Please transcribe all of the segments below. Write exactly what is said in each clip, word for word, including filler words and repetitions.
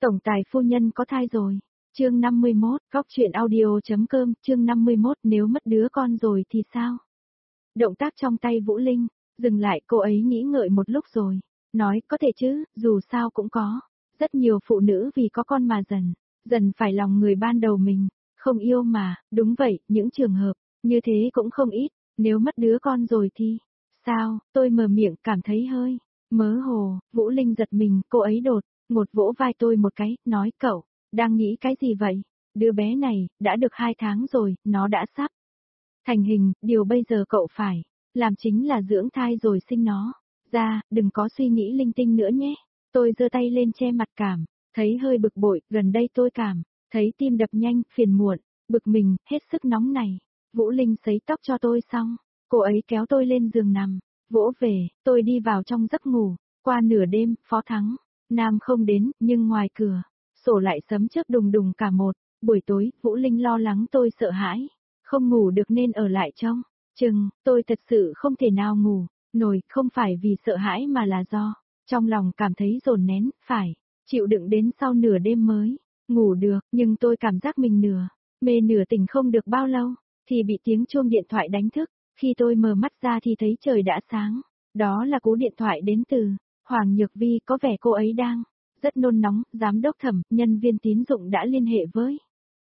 Tổng tài phu nhân có thai rồi. Chương năm mươi mốt, góc truyện audio.com, chương năm mươi mốt, nếu mất đứa con rồi thì sao? Động tác trong tay Vũ Linh, dừng lại, cô ấy nghĩ ngợi một lúc rồi, nói có thể chứ, dù sao cũng có. Rất nhiều phụ nữ vì có con mà dần, dần phải lòng người ban đầu mình, không yêu mà, đúng vậy, những trường hợp, như thế cũng không ít, nếu mất đứa con rồi thì, sao, tôi mở miệng cảm thấy hơi, mớ hồ, Vũ Linh giật mình, cô ấy đột, một vỗ vai tôi một cái, nói cậu, đang nghĩ cái gì vậy? Đứa bé này, đã được hai tháng rồi, nó đã sắp thành hình, điều bây giờ cậu phải làm chính là dưỡng thai rồi sinh nó ra, đừng có suy nghĩ linh tinh nữa nhé. Tôi giơ tay lên che mặt cảm, thấy hơi bực bội, gần đây tôi cảm thấy tim đập nhanh, phiền muộn, bực mình, hết sức nóng này. Vũ Linh sấy tóc cho tôi xong, cô ấy kéo tôi lên giường nằm, vỗ về, tôi đi vào trong giấc ngủ. Qua nửa đêm, Phó Thắng Nam không đến, nhưng ngoài cửa sổ lại sấm chớp đùng đùng cả một buổi tối. Vũ Linh lo lắng tôi sợ hãi, không ngủ được nên ở lại trong chừng. Tôi thật sự không thể nào ngủ nổi, không phải vì sợ hãi mà là do trong lòng cảm thấy dồn nén, phải chịu đựng đến sau nửa đêm mới ngủ được. Nhưng tôi cảm giác mình nửa mê nửa tỉnh không được bao lâu, thì bị tiếng chuông điện thoại đánh thức. Khi tôi mở mắt ra thì thấy trời đã sáng. Đó là cú điện thoại đến từ Hoàng Nhược Vi, có vẻ cô ấy đang rất nôn nóng. Giám đốc Thẩm, nhân viên tín dụng đã liên hệ với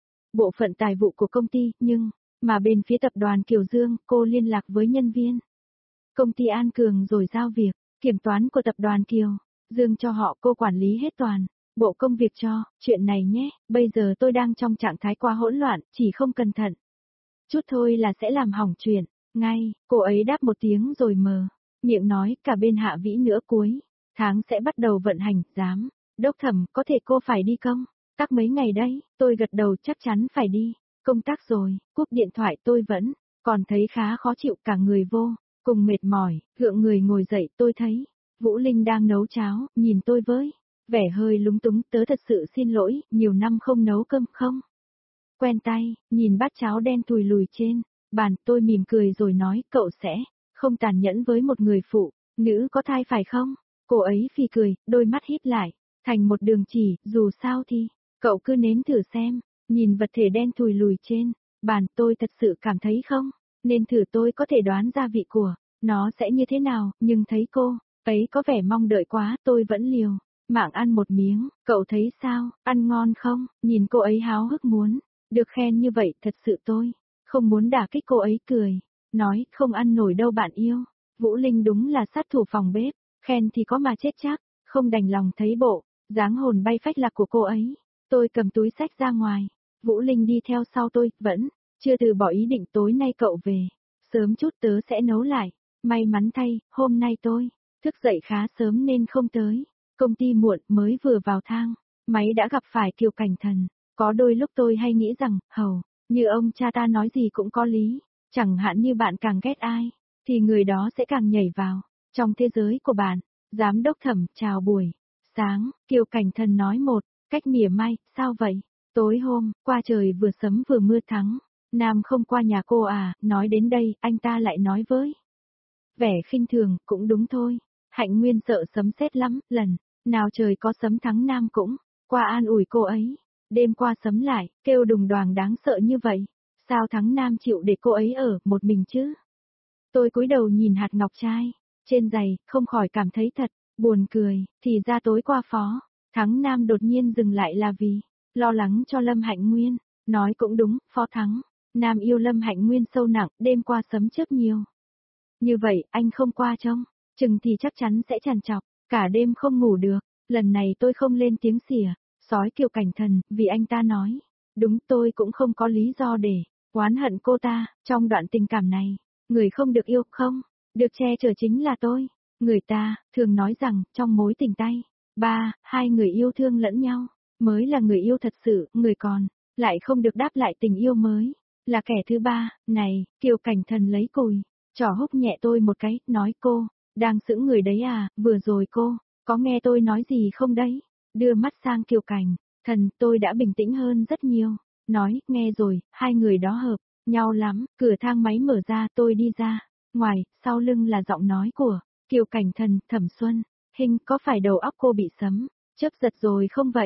bộ phận tài vụ của công ty, nhưng mà bên phía tập đoàn Kiều Dương, cô liên lạc với nhân viên công ty An Cường rồi giao việc kiểm toán của tập đoàn Kiều Dương cho họ, cô quản lý hết toàn bộ công việc cho chuyện này nhé. Bây giờ tôi đang trong trạng thái quá hỗn loạn, chỉ không cẩn thận chút thôi là sẽ làm hỏng chuyện ngay. Cô ấy đáp một tiếng rồi mờ miệng nói, cả bên Hạ Vĩ nữa cuối tháng sẽ bắt đầu vận hành. Giám đốc Thẩm, có thể cô phải đi công tác mấy ngày đấy? Tôi gật đầu, chắc chắn phải đi công tác rồi. Cúp điện thoại tôi vẫn còn thấy khá khó chịu, cả người vô cùng mệt mỏi, gượng người ngồi dậy. Tôi thấy Vũ Linh đang nấu cháo, nhìn tôi với vẻ hơi lúng túng, tớ thật sự xin lỗi, nhiều năm không nấu cơm không quen tay. Nhìn bát cháo đen thùi lùi trên bàn, tôi mỉm cười rồi nói, cậu sẽ không tàn nhẫn với một người phụ nữ có thai phải không? Cô ấy phì cười, đôi mắt híp lại thành một đường chỉ, dù sao thì cậu cứ nếm thử xem. Nhìn vật thể đen thùi lùi trên bàn, tôi thật sự cảm thấy không nên thử, tôi có thể đoán ra vị của nó sẽ như thế nào, nhưng thấy cô ấy có vẻ mong đợi quá, tôi vẫn liều mạng ăn một miếng. Cậu thấy sao, ăn ngon không? Nhìn cô ấy háo hức muốn được khen như vậy, thật sự tôi không muốn đả kích cô ấy, cười nói, không ăn nổi đâu bạn yêu. Vũ Linh đúng là sát thủ phòng bếp, khen thì có mà chết chắc. Không đành lòng thấy bộ dáng hồn bay phách lạc của cô ấy, tôi cầm túi xách ra ngoài. Vũ Linh đi theo sau tôi, vẫn chưa từ bỏ ý định tối nay cậu về sớm chút, tớ sẽ nấu lại. May mắn thay, hôm nay tôi thức dậy khá sớm nên không tới công ty muộn, mới vừa vào thang máy đã gặp phải Kiều Cảnh Thần. Có đôi lúc tôi hay nghĩ rằng, hầu như ông cha ta nói gì cũng có lý, chẳng hạn như bạn càng ghét ai thì người đó sẽ càng nhảy vào trong thế giới của bạn. Giám đốc Thẩm, chào buổi sáng. Kiều Cảnh Thần nói một cách mỉa mai, sao vậy? Tối hôm qua trời vừa sấm vừa mưa, Thắng Nam không qua nhà cô à? Nói đến đây, anh ta lại nói với vẻ khinh thường, cũng đúng thôi. Hạnh Nguyên sợ sấm sét lắm, lần nào trời có sấm Thắng Nam cũng qua an ủi cô ấy. Đêm qua sấm lại, kêu đùng đoàng đáng sợ như vậy, sao Thắng Nam chịu để cô ấy ở một mình chứ? Tôi cúi đầu nhìn hạt ngọc trai trên giày, không khỏi cảm thấy thật buồn cười. Thì ra tối qua Phó Thắng Nam đột nhiên dừng lại là vì lo lắng cho Lâm Hạnh Nguyên. Nói cũng đúng, Phó Thắng Nam yêu Lâm Hạnh Nguyên sâu nặng, đêm qua sấm chớp nhiều như vậy, anh không qua trông chừng thì chắc chắn sẽ trằn trọc cả đêm không ngủ được. Lần này tôi không lên tiếng xỉa sói Kiều Cảnh Thần, vì anh ta nói đúng, tôi cũng không có lý do để oán hận cô ta. Trong đoạn tình cảm này, người không được yêu, không được che chở chính là tôi. Người ta thường nói rằng trong mối tình tay ba, hai người yêu thương lẫn nhau mới là người yêu thật sự, người còn lại không được đáp lại tình yêu mới là kẻ thứ ba. Này, Kiều Cảnh Thần lấy cùi trỏ húc nhẹ tôi một cái, nói, cô đang sững người đấy à? Vừa rồi cô có nghe tôi nói gì không đấy? Đưa mắt sang Kiều Cảnh Thần, tôi đã bình tĩnh hơn rất nhiều. Nói, nghe rồi, hai người đó hợp nhau lắm. Cửa thang máy mở ra, tôi đi ra ngoài, sau lưng là giọng nói của Kiều Cảnh Thần. Thẩm Xuân Hinh, có phải đầu óc cô bị sấm chớp giật rồi không vậy?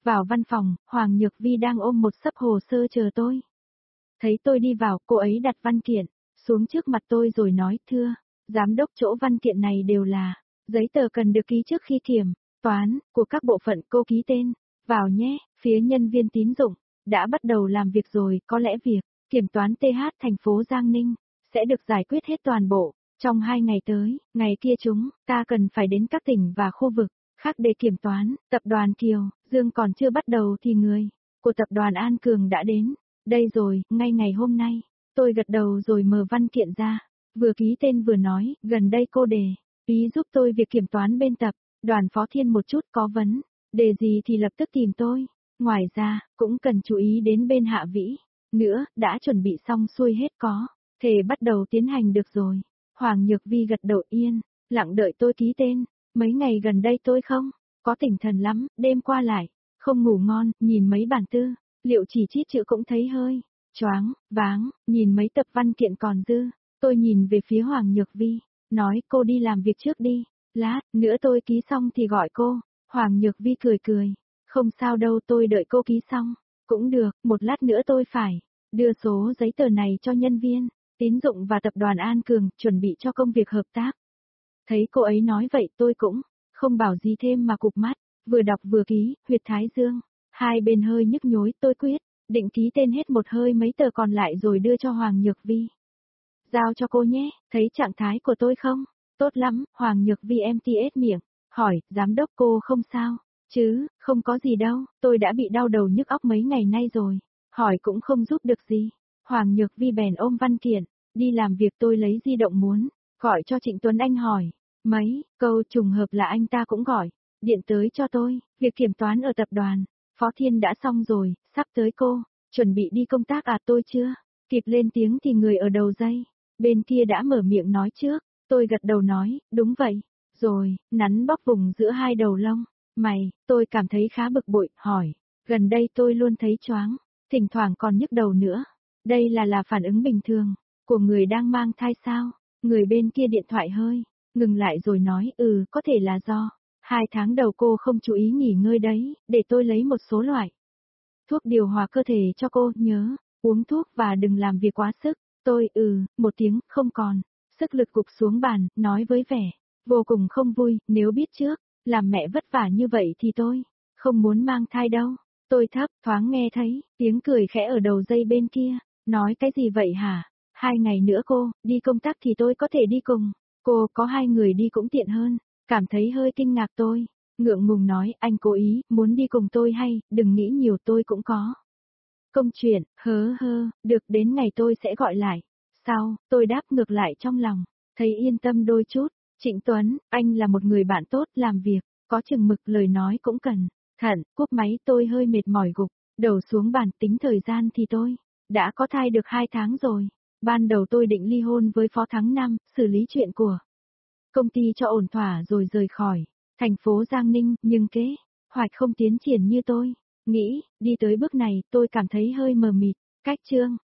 Vào văn phòng, Hoàng Nhược Vi đang ôm một xấp hồ sơ chờ tôi. Thấy tôi đi vào, cô ấy đặt văn kiện xuống trước mặt tôi rồi nói, thưa, giám đốc chỗ văn kiện này đều là giấy tờ cần được ký trước khi kiểm toán của các bộ phận, cô ký tên vào nhé. Phía nhân viên tín dụng đã bắt đầu làm việc rồi, có lẽ việc kiểm toán tê hát thành phố Giang Ninh sẽ được giải quyết hết toàn bộ trong hai ngày tới. Ngày kia chúng ta cần phải đến các tỉnh và khu vực khác để kiểm toán. Tập đoàn Kiều Dương còn chưa bắt đầu thì người của tập đoàn An Cường đã đến đây rồi. Ngay ngày hôm nay, tôi gật đầu rồi mở văn kiện ra, vừa ký tên vừa nói, gần đây cô đề ý giúp tôi việc kiểm toán bên tập đoàn Phó Thiên một chút, có vấn đề gì thì lập tức tìm tôi. Ngoài ra, cũng cần chú ý đến bên Hạ Vĩ nữa, đã chuẩn bị xong xuôi hết, có thể bắt đầu tiến hành được rồi. Hoàng Nhược Vi gật đầu yên lặng đợi tôi ký tên. Mấy ngày gần đây tôi không có tỉnh thần lắm, đêm qua lại không ngủ ngon, nhìn mấy bản tư liệu chỉ chít chữ cũng thấy hơi choáng váng, nhìn mấy tập văn kiện còn dư. Tôi nhìn về phía Hoàng Nhược Vi, nói, cô đi làm việc trước đi, lát nữa tôi ký xong thì gọi cô. Hoàng Nhược Vi cười cười, không sao đâu, tôi đợi cô ký xong cũng được, một lát nữa tôi phải đưa số giấy tờ này cho nhân viên tín dụng và tập đoàn An Cường, chuẩn bị cho công việc hợp tác. Thấy cô ấy nói vậy tôi cũng không bảo gì thêm mà cụp mắt, vừa đọc vừa ký, huyệt thái dương hai bên hơi nhức nhối. Tôi quyết định ký tên hết một hơi mấy tờ còn lại rồi đưa cho Hoàng Nhược Vi. Giao cho cô nhé, thấy trạng thái của tôi không tốt lắm. Hoàng Nhược Vi em tê ét miệng, hỏi, giám đốc cô không sao chứ? Không có gì đâu, tôi đã bị đau đầu nhức óc mấy ngày nay rồi, hỏi cũng không giúp được gì. Hoàng Nhược Vi bèn ôm văn kiện đi làm việc. Tôi lấy di động muốn gọi cho Trịnh Tuấn Anh hỏi mấy câu, trùng hợp là anh ta cũng gọi điện tới cho tôi. Việc kiểm toán ở tập đoàn Phó Thiên đã xong rồi, sắp tới cô chuẩn bị đi công tác à? Tôi chưa kịp lên tiếng thì người ở đầu dây bên kia đã mở miệng nói trước. Tôi gật đầu nói, đúng vậy. Rồi, nắn bóp vùng giữa hai đầu lông mày, tôi cảm thấy khá bực bội, hỏi, gần đây tôi luôn thấy choáng, thỉnh thoảng còn nhức đầu nữa. Đây là là phản ứng bình thường của người đang mang thai sao? Người bên kia điện thoại hơi ngừng lại rồi nói, ừ, có thể là do hai tháng đầu cô không chú ý nghỉ ngơi đấy, để tôi lấy một số loại thuốc điều hòa cơ thể cho cô, nhớ uống thuốc và đừng làm việc quá sức. Tôi ừ, một tiếng, không còn sức lực gục xuống bàn, nói với vẻ vô cùng không vui, nếu biết trước làm mẹ vất vả như vậy thì tôi không muốn mang thai đâu. Tôi thấp thoáng nghe thấy tiếng cười khẽ ở đầu dây bên kia, nói cái gì vậy hả? Hai ngày nữa cô đi công tác thì tôi có thể đi cùng cô, có hai người đi cũng tiện hơn. Cảm thấy hơi kinh ngạc, tôi ngượng ngùng nói, anh cố ý muốn đi cùng tôi hay? Đừng nghĩ nhiều, tôi cũng có công chuyện. Hớ hơ, được, đến ngày tôi sẽ gọi lại sau. Tôi đáp ngược lại trong lòng, thấy yên tâm đôi chút. Trịnh Tuấn, anh là một người bạn tốt, làm việc có chừng mực, lời nói cũng cẩn thận. Cúp máy tôi hơi mệt mỏi gục đầu xuống bàn, tính thời gian thì tôi đã có thai được hai tháng rồi. Ban đầu tôi định ly hôn với Phó tháng năm, xử lý chuyện của công ty cho ổn thỏa rồi rời khỏi thành phố Giang Ninh, nhưng kế hoạch không tiến triển như tôi nghĩ. Đi tới bước này, tôi cảm thấy hơi mờ mịt. Cách chương